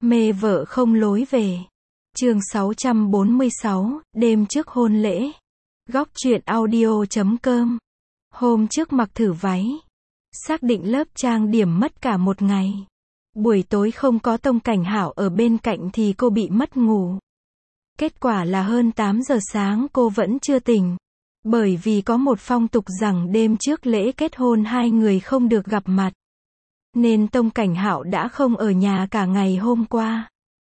Mê vợ không lối về. Chương 646, đêm trước hôn lễ. Góc truyện audio.com. Hôm trước mặc thử váy. Xác định lớp trang điểm mất cả một ngày. Buổi tối không có Tông Cảnh Hảo ở bên cạnh thì cô bị mất ngủ. Kết quả là hơn 8 giờ sáng cô vẫn chưa tỉnh. Bởi vì có một phong tục rằng đêm trước lễ kết hôn hai người không được gặp mặt. Nên Tông Cảnh Hạo đã không ở nhà cả ngày hôm qua.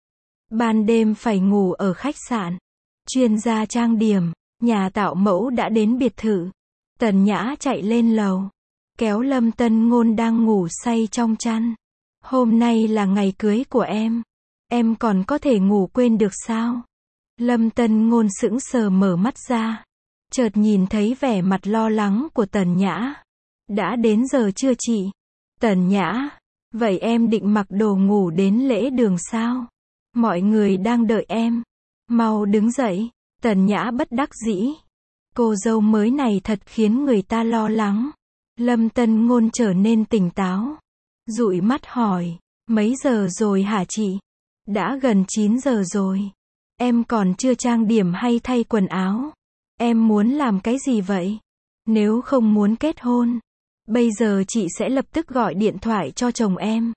Ban đêm phải ngủ ở khách sạn. Chuyên gia trang điểm, nhà tạo mẫu đã đến biệt thự. Tần Nhã chạy lên lầu, kéo Lâm Tân Ngôn đang ngủ say trong chăn. Hôm nay là ngày cưới của em còn có thể ngủ quên được sao? Lâm Tân Ngôn sững sờ mở mắt ra, chợt nhìn thấy vẻ mặt lo lắng của Tần Nhã. Đã đến giờ chưa chị? Tần Nhã, vậy em định mặc đồ ngủ đến lễ đường sao? Mọi người đang đợi em. Mau đứng dậy. Tần Nhã bất đắc dĩ. Cô dâu mới này thật khiến người ta lo lắng. Lâm Tân Ngôn trở nên tỉnh táo. Dụi mắt hỏi, mấy giờ rồi hả chị? Đã gần 9 giờ rồi. Em còn chưa trang điểm hay thay quần áo. Em muốn làm cái gì vậy? Nếu không muốn kết hôn, bây giờ chị sẽ lập tức gọi điện thoại cho chồng em.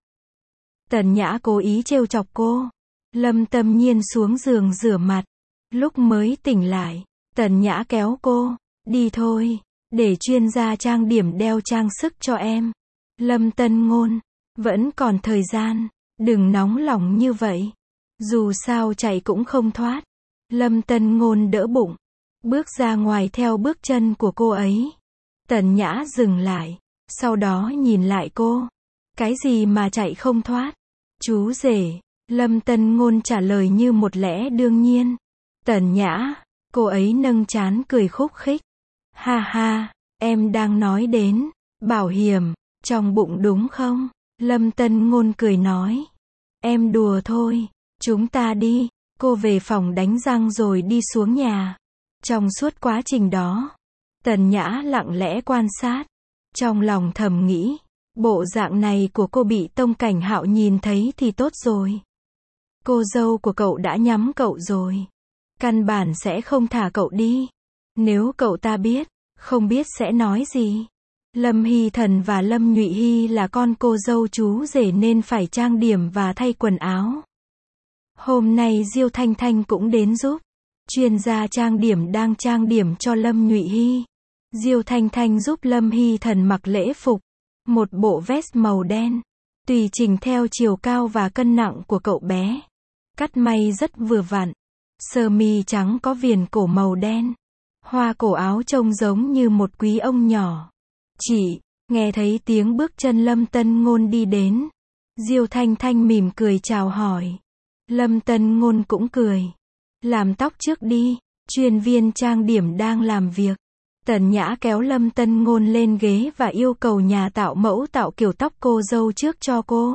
Tần Nhã cố ý trêu chọc cô. Lâm Tâm Nhiên xuống giường rửa mặt. Lúc mới tỉnh lại, Tần Nhã kéo cô, đi thôi, để chuyên gia trang điểm đeo trang sức cho em. Lâm Tân Ngôn, vẫn còn thời gian, đừng nóng lòng như vậy. Dù sao chạy cũng không thoát. Lâm Tân Ngôn đỡ bụng, bước ra ngoài theo bước chân của cô ấy. Tần Nhã dừng lại, sau đó nhìn lại cô. Cái gì mà chạy không thoát? Chú rể. Lâm Tân Ngôn trả lời như một lẽ đương nhiên. Tần Nhã, cô ấy nâng trán cười khúc khích. Ha ha, em đang nói đến bảo hiểm trong bụng đúng không? Lâm Tân Ngôn cười nói. Em đùa thôi, chúng ta đi. Cô về phòng đánh răng rồi đi xuống nhà. Trong suốt quá trình đó, Tần Nhã lặng lẽ quan sát. Trong lòng thầm nghĩ, bộ dạng này của cô bị Tông Cảnh Hạo nhìn thấy thì tốt rồi. Cô dâu của cậu đã nhắm cậu rồi. Căn bản sẽ không thả cậu đi. Nếu cậu ta biết, không biết sẽ nói gì. Lâm Hy Thần và Lâm Nhụy Hy là con cô dâu chú rể nên phải trang điểm và thay quần áo. Hôm nay Diêu Thanh Thanh cũng đến giúp. Chuyên gia trang điểm đang trang điểm cho Lâm Nhụy Hy. Diêu Thanh Thanh giúp Lâm Hy Thần mặc lễ phục. Một bộ vest màu đen. Tùy chỉnh theo chiều cao và cân nặng của cậu bé. Cắt may rất vừa vặn. Sơ mi trắng có viền cổ màu đen. Hoa cổ áo trông giống như một quý ông nhỏ. Chị, nghe thấy tiếng bước chân Lâm Tân Ngôn đi đến. Diêu Thanh Thanh mỉm cười chào hỏi. Lâm Tân Ngôn cũng cười. Làm tóc trước đi, chuyên viên trang điểm đang làm việc. Tần Nhã kéo Lâm Tân Ngôn lên ghế và yêu cầu nhà tạo mẫu tạo kiểu tóc cô dâu trước cho cô.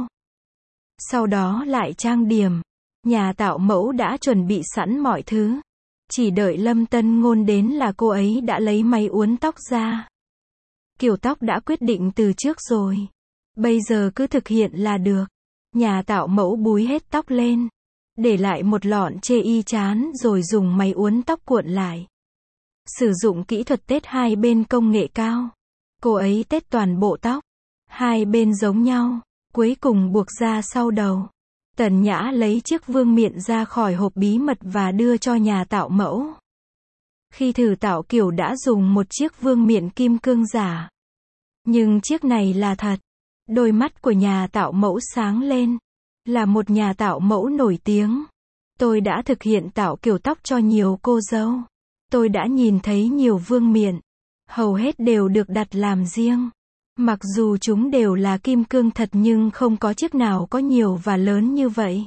Sau đó lại trang điểm. Nhà tạo mẫu đã chuẩn bị sẵn mọi thứ. Chỉ đợi Lâm Tân Ngôn đến là cô ấy đã lấy máy uốn tóc ra. Kiểu tóc đã quyết định từ trước rồi. Bây giờ cứ thực hiện là được. Nhà tạo mẫu búi hết tóc lên. Để lại một lọn chê y chán rồi dùng máy uốn tóc cuộn lại. Sử dụng kỹ thuật tết hai bên công nghệ cao. Cô ấy tết toàn bộ tóc. Hai bên giống nhau. Cuối cùng buộc ra sau đầu. Tần Nhã lấy chiếc vương miện ra khỏi hộp bí mật và đưa cho nhà tạo mẫu. Khi thử tạo kiểu đã dùng một chiếc vương miện kim cương giả. Nhưng chiếc này là thật. Đôi mắt của nhà tạo mẫu sáng lên. Là một nhà tạo mẫu nổi tiếng. Tôi đã thực hiện tạo kiểu tóc cho nhiều cô dâu. Tôi đã nhìn thấy nhiều vương miện. Hầu hết đều được đặt làm riêng. Mặc dù chúng đều là kim cương thật nhưng không có chiếc nào có nhiều và lớn như vậy.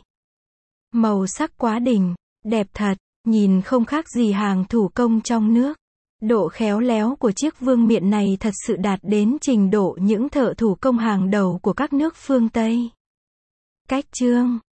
Màu sắc quá đỉnh, đẹp thật, nhìn không khác gì hàng thủ công trong nước. Độ khéo léo của chiếc vương miện này thật sự đạt đến trình độ những thợ thủ công hàng đầu của các nước phương Tây. Cách trương,